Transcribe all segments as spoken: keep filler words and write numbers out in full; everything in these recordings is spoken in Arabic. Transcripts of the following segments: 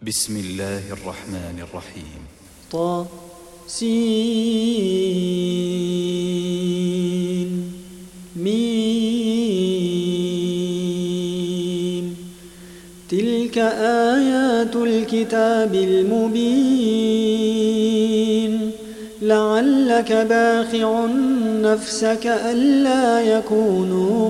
بسم الله الرحمن الرحيم. طه سين ميم. تلك آيات الكتاب المبين. لعلك باخع نفسك ألا يكونوا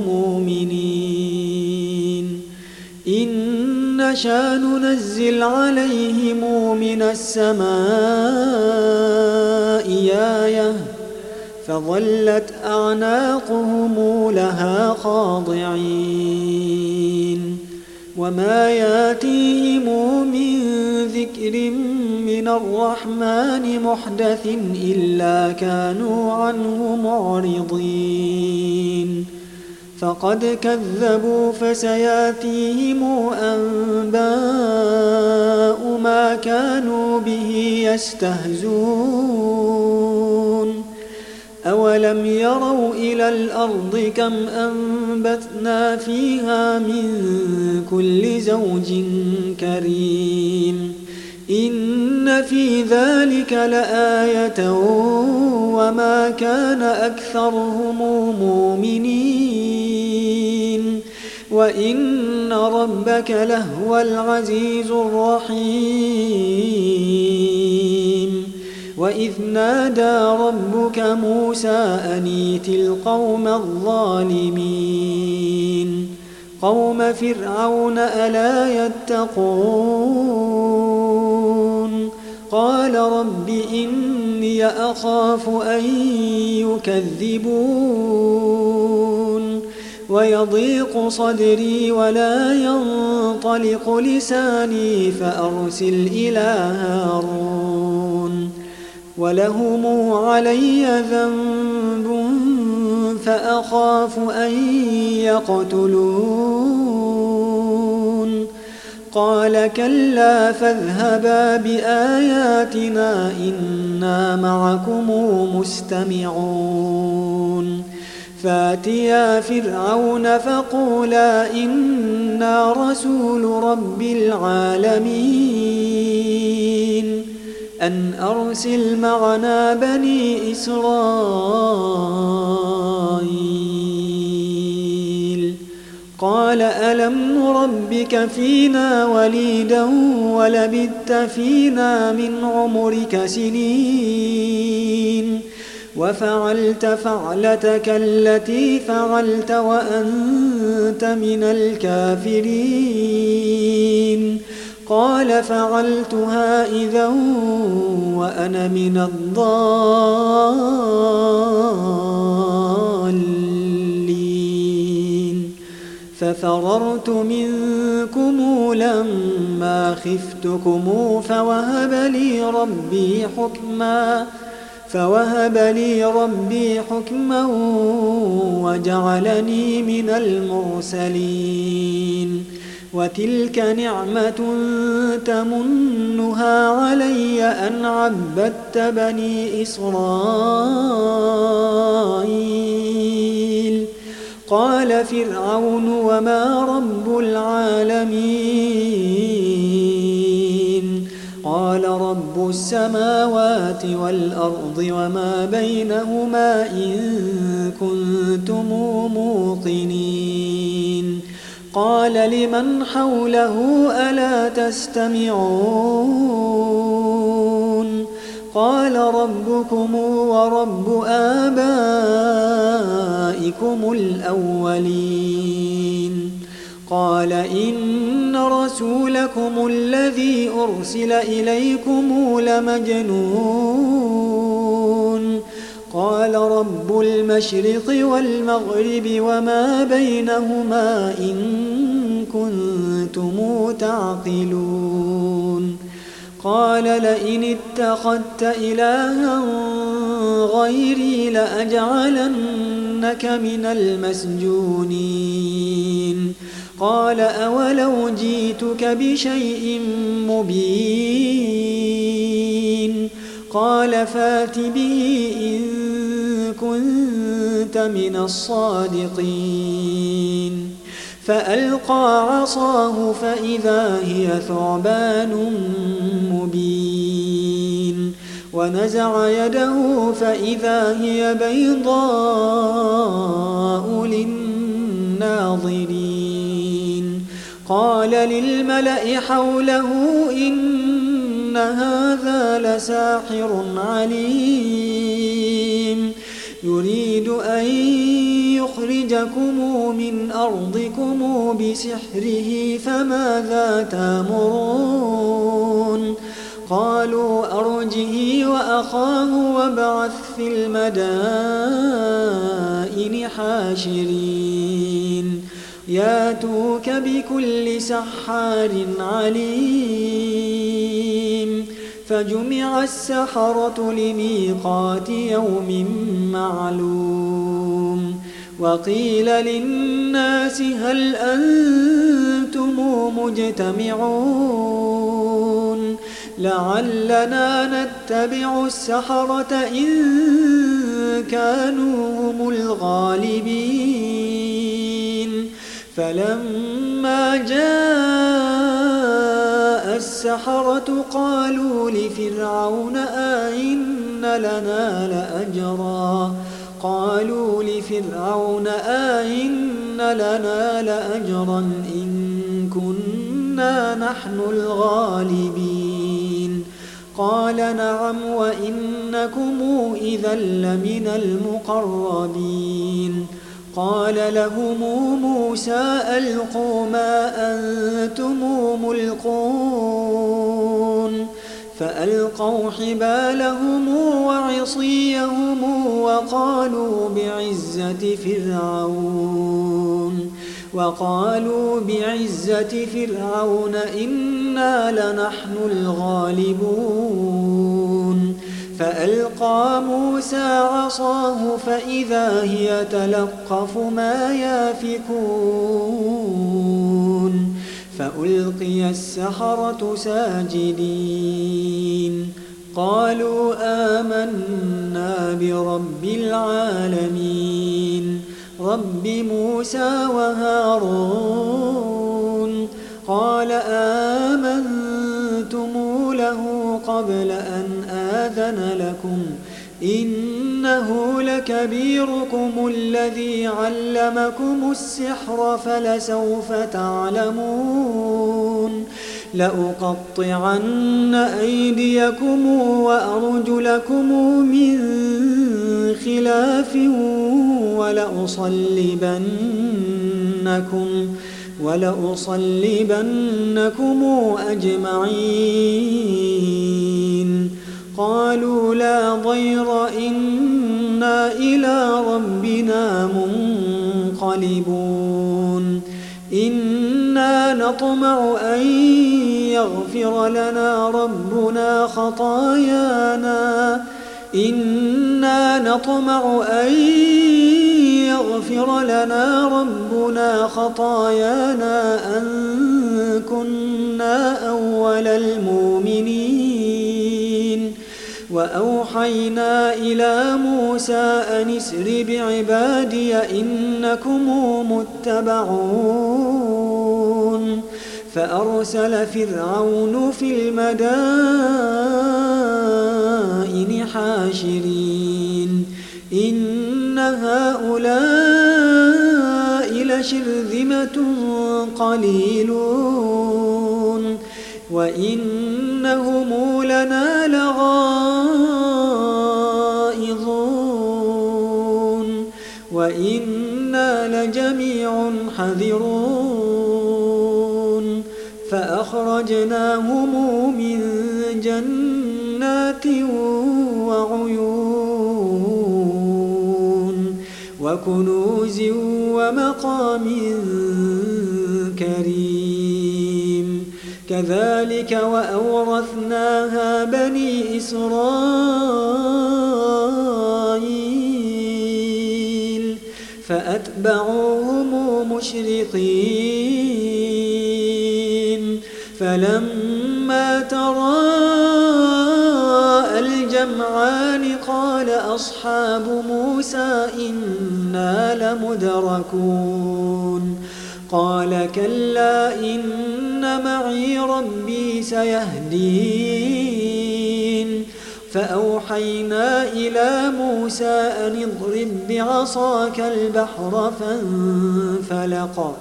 مؤمنين إن نشأ ننزل عليهم من السماء آية فظلت أعناقهم لها خاضعين وما ياتيهم من ذكر من الرحمن محدث إلا كانوا عنه معرضين فقد كذبوا فسياتيهم أنباء ما كانوا به يستهزون أولم يروا إلى الأرض كم أنبتنا فيها من كل زوج كريم إن في ذلك لآية وما كان أكثرهم مؤمنين وإن ربك لهو العزيز الرحيم وإذ نادى ربك موسى أن ائت القوم الظالمين قوم فرعون ألا يتقون قال رب إني أخاف أن يكذبون ويضيق صدري ولا ينطلق لساني فأرسل إلى هارون ولهم علي ذنب فأخاف أن يقتلون قال كلا فاذهبا بآياتنا إنا معكم مستمعون فاتيا فرعون فقولا إنا رسول رب العالمين أن أرسل معنا بني إسرائيل قال ألم نربك فينا وليدا ولبثت فينا من عمرك سنين وفعلت فعلتك التي فعلت وأنت من الكافرين قال فعلتها إذا وأنا من الضالين ففررت منكم لما خفتكم فوهب لي ربي حكما فوهب لي ربي حكما وجعلني من المرسلين وتلك نعمة تمنها علي أن عبدت بني إسرائيل قال فرعون وما رب العالمين قال رب السماوات والأرض وما بينهما إن كنتم موقنين قال لمن حوله ألا تستمعون قال ربكم ورب آبائكم الأولين قال إن رسولكم الذي أرسل إليكم لمجنون قال رب المشرق والمغرب وما بينهما إن كنتم تعقلون قال لئن اتخذت إلها غيري لأجعلنك من المسجونين قال أولو جئتك بشيء مبين قال فات به إن كنت من الصادقين فألقى عصاه فإذا هي ثعبان مبين ونزع يده فإذا هي بيضاء للناظرين قال للملأ حوله إن هذا لساحر عليم يريد أن يخرجكم من أرضكم بسحره فماذا تأمرون قالوا أرجه وأخاه وابعث في المدائن حاشرين ياتوك بكل سحار عليم فجمع السحرة لميقات يوم معلوم وقيل للناس هل أنتم مجتمعون لعلنا نتبع السحرة إن كانوا هم الغالبين فلما جاء السحرة قالوا لفرعون أئن لنا لأجرا قالوا لفرعون أئن لنا لأجرا إن كنا نحن الغالبين قال نعم وإنكم إذا لمن المقربين قال لهم موسى ألقوا ما أنتم ملقون فألقوا حبالهم وعصيهم وقالوا بعزة فرعون وقالوا بعزة فرعون إنا لنحن الغالبون فألقى موسى عصاه فإذا هي تلقف ما يافكون فألقي السحرة ساجدين قالوا آمنا برب العالمين رب موسى وهارون قال آمنتم له قبل أن آذن لكم إنه لكبيركم الذي علمكم السحر فلسوف تعلمون لأقطعن أيديكم وأرجلكم من خلاف ولأصلبنكم ولأصلبنكم أجمعين قالوا لا ضير إنا إلى ربنا منقلبون إنا نطمع أن يغفر لنا ربنا خطايانا إنا نطمع أن يغفر لنا ربنا خطايانا أن كنا أول المؤمنين وأوحينا إلى موسى أن اسر بعبادي إنكم متبعون فأرسل فرعون في المدائن حاشرين إن هؤلاء لشرذمة قليلون وإنهم لنا لغائظون وإنا لجميع حذرون فأخرجناهم من جنات وعيون وكنوز ومقام كريم كذلك وأورثناها بني إسرائيل فأتبعوهم مشرقين فلما تراءى الجمعان قال أصحاب موسى إنا لمدركون قال كلا إن معي ربي سيهدين فأوحينا إلى موسى أن اضرب بعصاك البحر فانفلق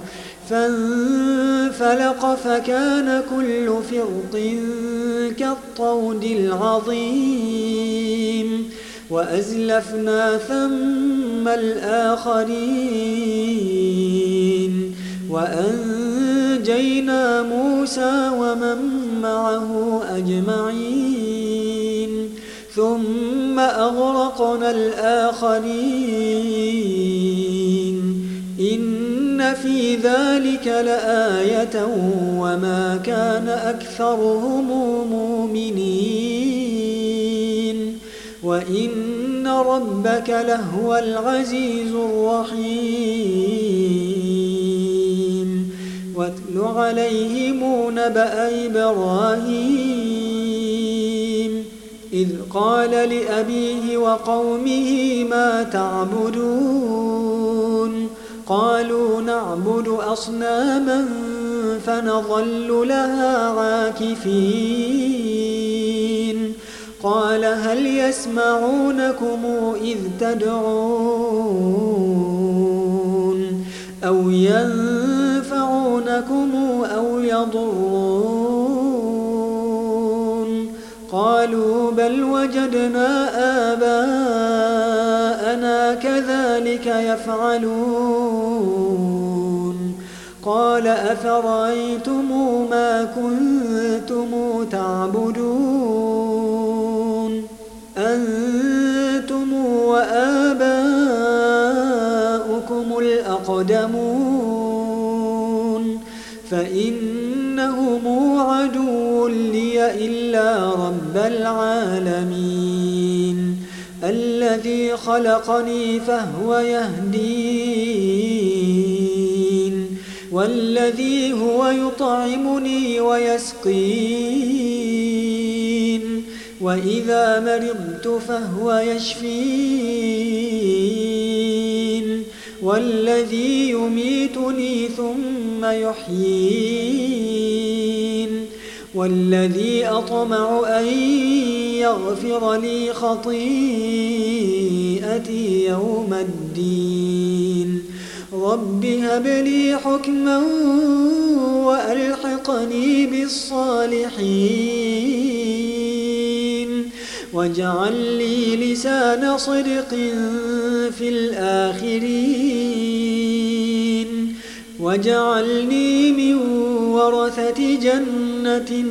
فانفلق فكان كل فرق كالطود العظيم وأزلفنا ثم الآخرين وأنجينا موسى ومن معه أجمعين ثم أغرقنا الآخرين إن في ذلك لآية وما كان أكثرهم مؤمنين وإن ربك لهو العزيز الرحيم واتل عليهم نبأ إبراهيم إذ قال لأبيه وقومه ما تعبدون قالوا نعبد أصناما فنظل لها عاكفين قال هل يسمعونكم إذ تدعون أو ينفعونكم أو يضرون قالوا بل وجدنا آباءنا كذلك يفعلون قال أفرأيتم ما كنتم تعبدون أنتم وآباؤكم الأقدمون فإنهم عدو لي إلا رب العالمين الذي خلقني فهو يهدين والذي هو يطعمني ويسقين وإذا مرضت فهو يشفين والذي يميتني ثم يحيين والذي أطمع أن يغفر لي خطيئتي يوم الدين رب هب لي حكما وألحقني بالصالحين واجعل لي لسان صدق في الآخرين واجعلني من ورثة جنة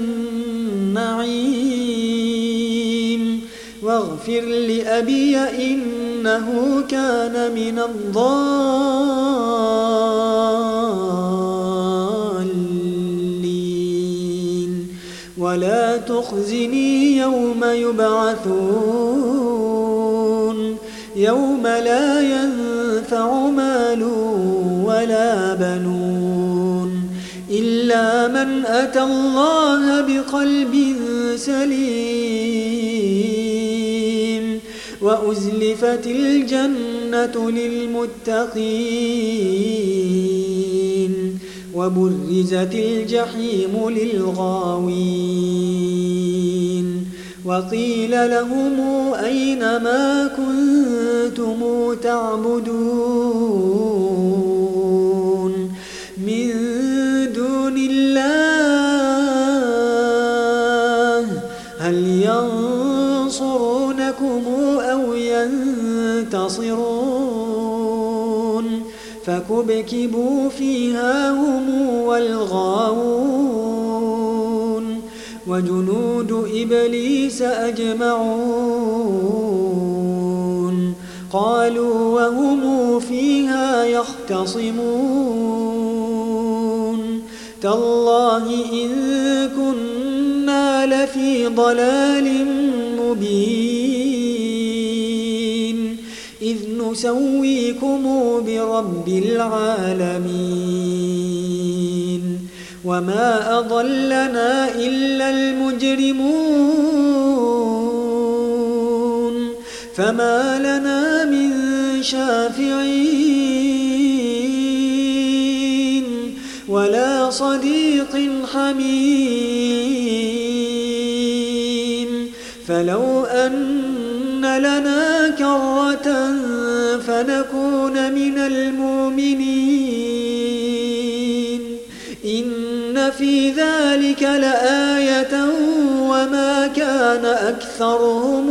النعيم واغفر لأبي إنه كان من الضالين ولا تخزني يوم يبعثون يوم لا ينفع مال ولا بنون إلا من أتى الله بقلب سليم وأزلفت الجنة للمتقين وبرزت الجحيم للغاوين وقيل لهم أين ما كنتم تعبدون من دون الله هل ينصرونكم أو ينتصرون فكبكبوا فيها هم والغاوون وجنود إبليس أجمعون قالوا وهم فيها يختصمون تالله إن كنا لفي ضلال مبين إذ نسويكم برب العالمين وما أضلنا إلا المجرمون فما لنا من شافعين صديق حميم فلو أن لنا كرة فنكون من المؤمنين إن في ذلك لآية وما كان أكثرهم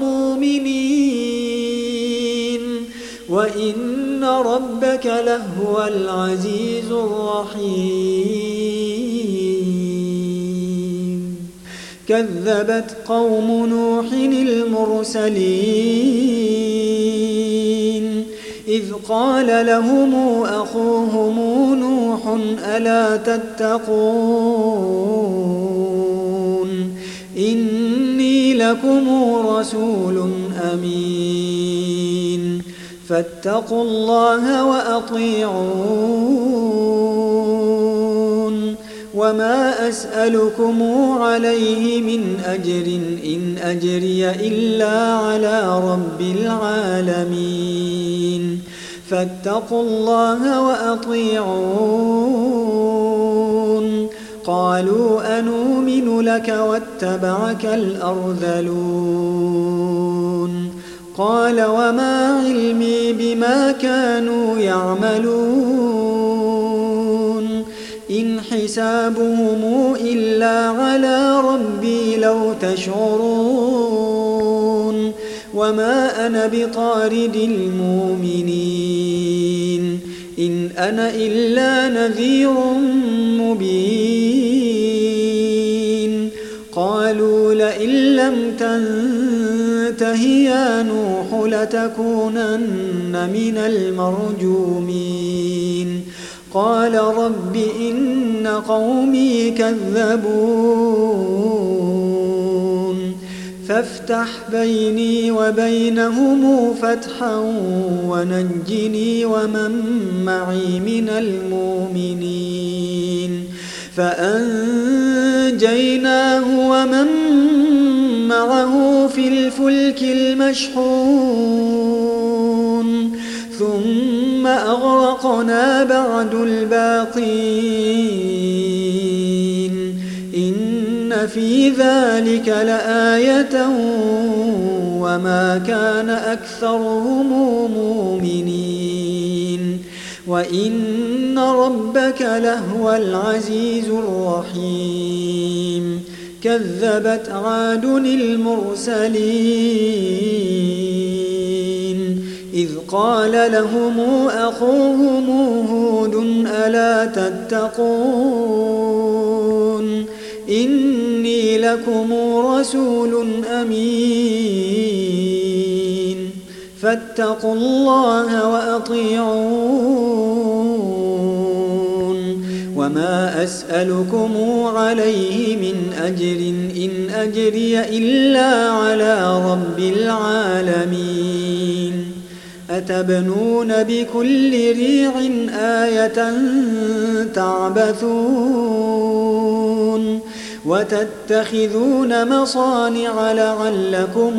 مؤمنين وإن ربك لهو العزيز الرحيم كذبت قوم نوح المرسلين إذ قال لهم أخوهم نوح ألا تتقون إني لكم رسول أمين فاتقوا الله وأطيعون وما أسألكم عليه من أجر إن أجري إلا على رب العالمين فاتقوا الله وأطيعون قالوا أنؤمن لك واتبعك الأرذلون قال وما علمي بما كانوا يعملون إن حسابهم إلا على ربي لو تشعرون وما أنا بطارد المؤمنين إن أنا إلا نذير مبين قالوا لئن لم تنته يا نوح لتكونن من المرجومين قال رب إن قومي كذبون فافتح بيني وبينهم فتحا ونجني ومن معي من المؤمنين فأنجيناه ومن معه في الفلك المشحون ثم أغرقنا بعد الباقين إن في ذلك لآية وما كان أكثرهم مؤمنين وإن ربك لهو العزيز الرحيم كذبت عاد المرسلين إذ قال لهم أخوهم هود ألا تتقون إني لكم رسول أمين فاتقوا الله وأطيعون وما أسألكم عليه من أجر إن أجري إلا على رب العالمين أتبنون بكل ريع آية تعبثون وتتخذون مصانع لعلكم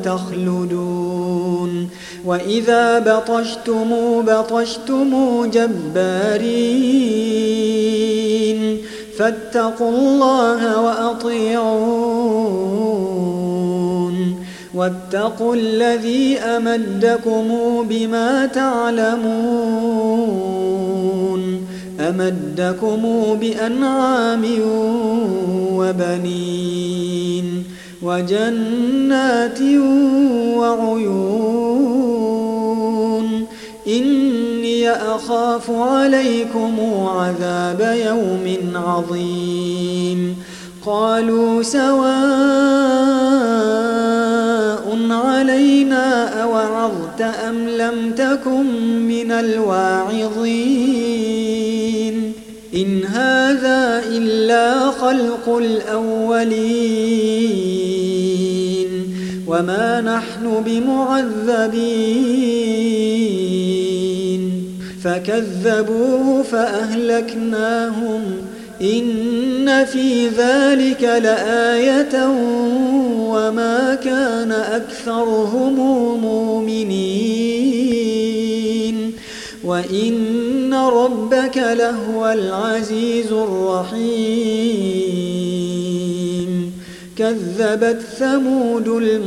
تخلدون وإذا بطشتم بطشتم جبارين فاتقوا الله وأطيعون واتقوا الذي أمدكم بما تعلمون أمدكم بأنعام وبنين وجنات وعيون إني أخاف عليكم عذاب يوم عظيم قالوا سواء علينا أوعظت أم لم تكن من الواعظين إن هذا إلا خلق الأولين وما نحن بمعذبين فكذبوه فأهلكناهم إن في ذلك لآية وما كان أكثرهم مؤمنين وإن ربك لهو العزيز الرحيم كذبت ثمود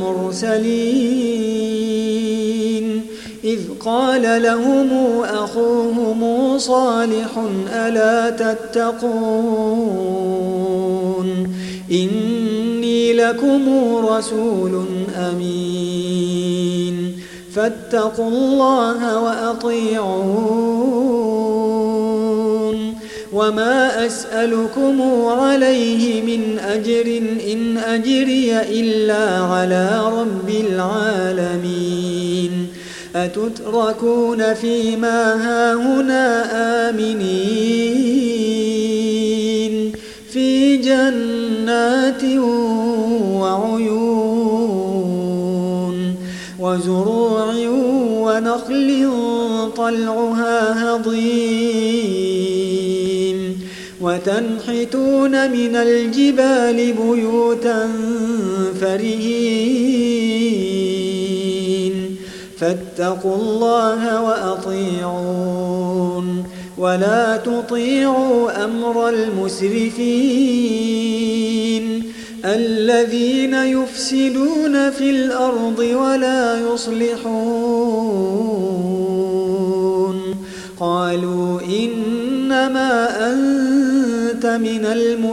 المرسلين إذ قال لهم أخوهم صالح ألا تتقون إني لكم رسول أمين فاتقوا الله وأطيعون وما أسألكم عليه من أجر إن أجري إلا على رب العالمين أتتركون فيما هاهنا آمنين في جنات وعيون وزروع ونخل طلعها هضيم وتنحتون من الجبال بيوتا فرهين فاتقوا الله وأطيعون ولا تطيعوا أمر المسرفين الذين يفسدون في الأرض ولا يصلحون قالوا إنما أنت من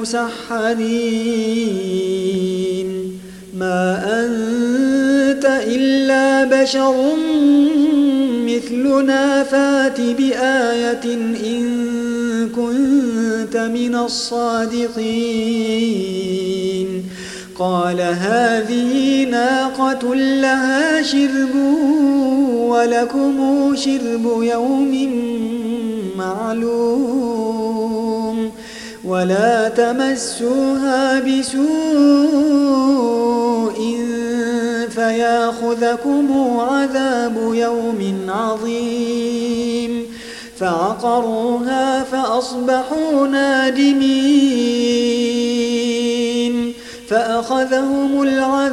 المسحرين ما أنت إلا بشر مثلنا فات بآية إن كنت من الصادقين قال هذه ناقة لها شرب ولكم شرب يوم معلوم ولا تمسوها بسوء فياخذكم عذاب يوم عظيم فعقروها فأصبحوا نادمين فأخذهم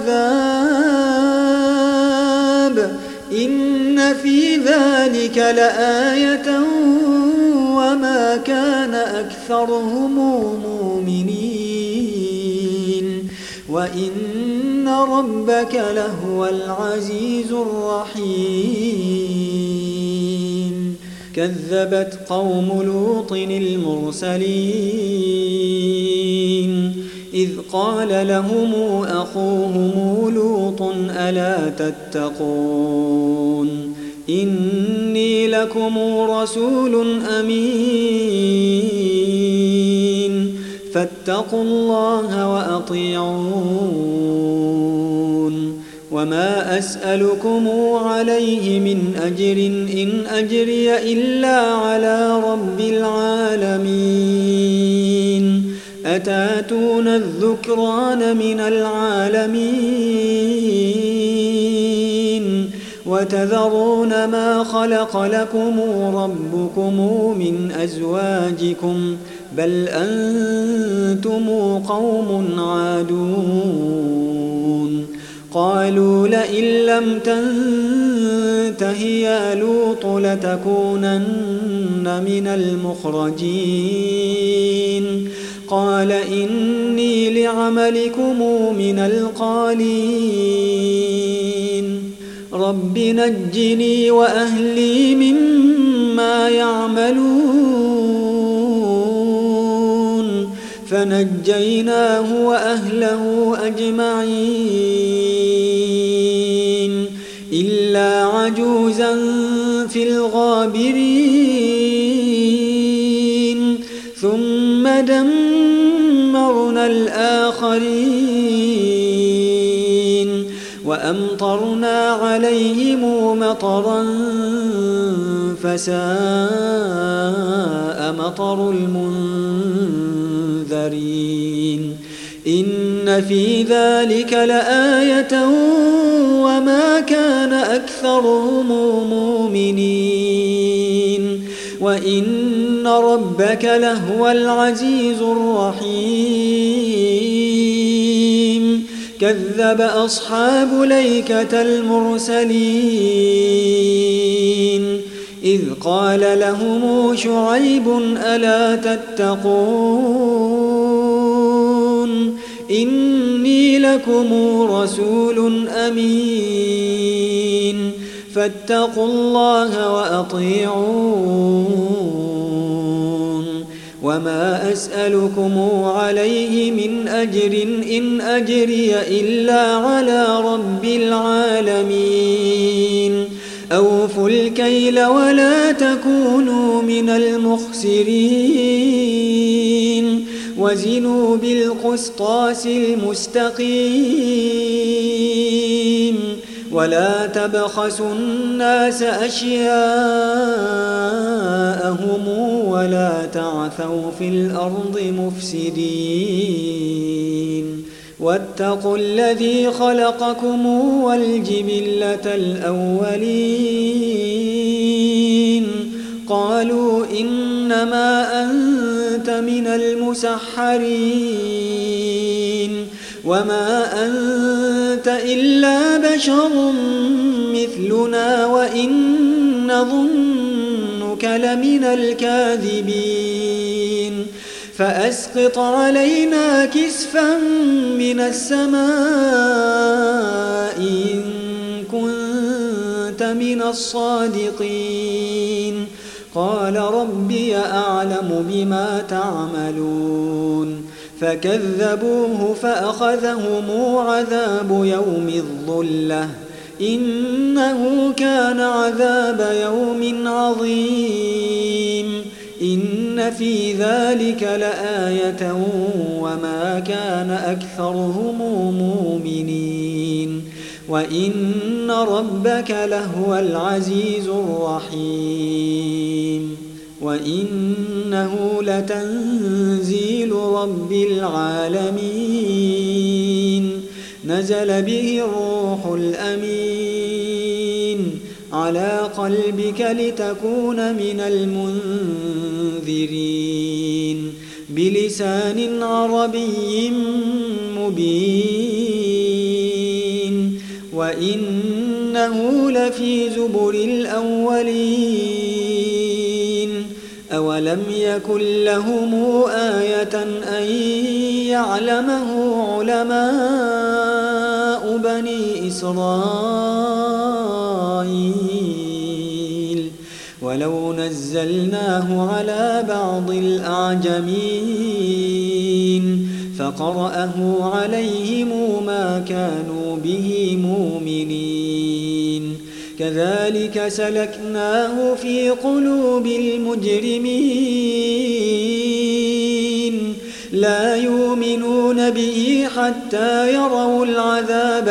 العذاب إن في ذلك لآية وما كان أكثرهم مؤمنين وإن ربك لهو العزيز الرحيم كذبت قوم لوط المرسلين إذ قال لهم أخوهم لوط ألا تتقون إني لكم رسول أمين فاتقوا الله وأطيعون وما أسألكم عليه من أجر إن أجري إلا على رب العالمين أتاتون الذكران من العالمين وتذرون ما خلق لكم ربكم من أزواجكم بل أنتم قوم عادون قالوا لئن لم تنته يا لوط لتكونن من المخرجين قال إني لعملكم من القالين رب نجني وأهلي مما يعملون فنجيناه وأهله أجمعين إلا عجوزا في الغابرين ثم دمرنا الآخرين وأمطرنا عليهم مطرا فساء مطر المنذرين إن في ذلك لآية وما كان أكثرهم مؤمنين وإن ربك لهو العزيز الرحيم كذب أصحاب الأيكة المرسلين إذ قال لهم شعيب ألا تتقون إني لكم رسول أمين فاتقوا الله وأطيعون وما أسألكم عليه من أجر إن أجري إلا على رب العالمين أوفوا الكيل ولا تكونوا من المخسرين وزنوا بالقسطاس المستقيم ولا تبخسوا الناس أشياءهم ولا تعثوا في الأرض مفسدين واتقوا الذي خلقكم والجبلة الأولين قالوا إنما أنت من المسحرين وما أنت إلا بشر مثلنا وإن نظنك لمن الكاذبين فأسقط علينا كسفا من السماء إن كنت من الصادقين قال ربي أعلم بما تعملون فكذبوه فأخذهم عذاب يوم الظلة إنه كان عذاب يوم عظيم إن في ذلك لآية وما كان أكثرهم مؤمنين وإن ربك لهو العزيز الرحيم وإنه لتنزيل رب العالمين نزل به الروح الأمين على قلبك لتكون من المنذرين بلسان عربي مبين وإنه لفي زبر الأولين أولم يكن لهم آية أن يعلمه علماء بني إسرائيل ولو نزلناه على بعض الأعجمين فقرأه عليهم ما كانوا به مؤمنين كذلك سلكناه في قلوب المجرمين لا يؤمنون به حتى يروا العذاب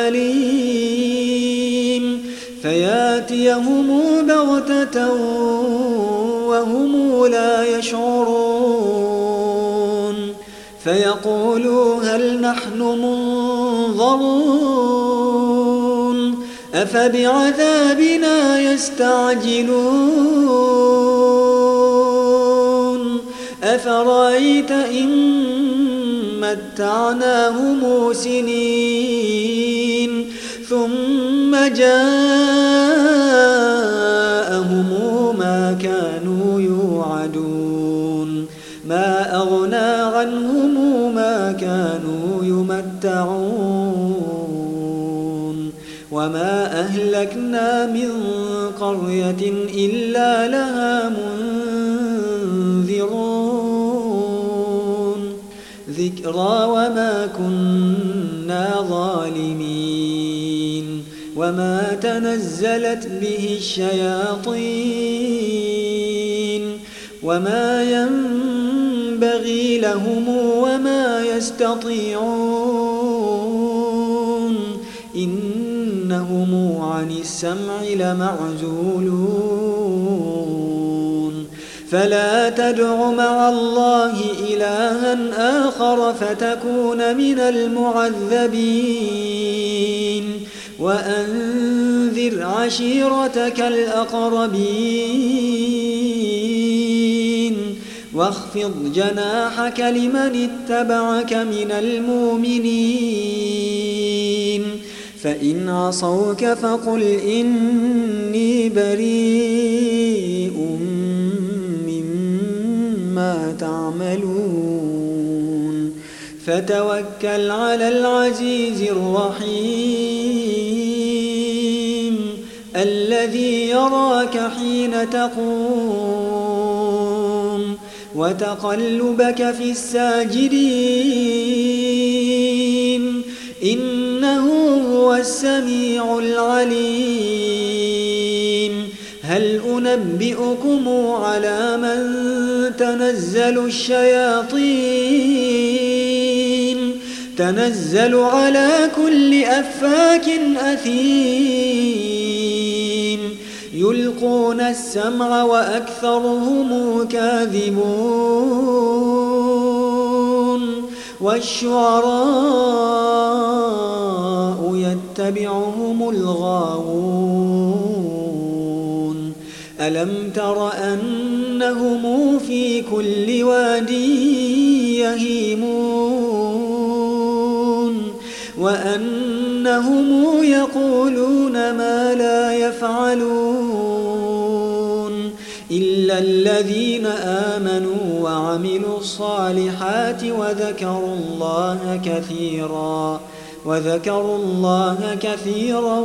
الأليم فياتيهم بغتة وهم لا يشعرون فيقولوا هل نحن منظرون أفبعذابنا يستعجلون أفرأيت إن متعناهم سنين ثم جاءهم ما كانوا يوعدون ما أغنى عنهم ما كانوا يمتعون وما أهلكنا من قرية إلا لها منذرون ذكرى وما كنا ظالمين وما تنزلت به الشياطين وما ينبغي لهم وما يستطيعون إنهم عن السمع لمعزولون فلا تدع مع الله إلها آخر فتكون من المعذبين وأنذر عشيرتك الأقربين واخفض جناحك لمن اتبعك من المؤمنين فإن عصوك فقل إني بريء مما تعملون فتوكل على العزيز الرحيم الذي يراك حين تقوم وتقلبك في الساجدين إنه هو السميع العليم هل أنبئكم على من تنزل الشياطين تنزل على كل أفاك أثيم يلقون السمع وأكثرهم كاذبون والشعراء يتبعهم الغاوون ألم تر أنهم في كل واد يهيمون وأنهم يقولون ما لا يفعلون إلا الذين آمنوا وعملوا الصالحات وذكروا الله كثيرا وذكروا الله كثيرا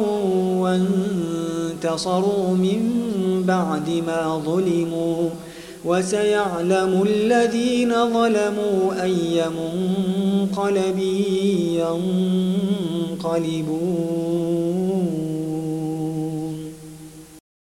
وانتصروا من بعد ما ظلموا وسيعلم الذين ظلموا أي منقلب ينقلبون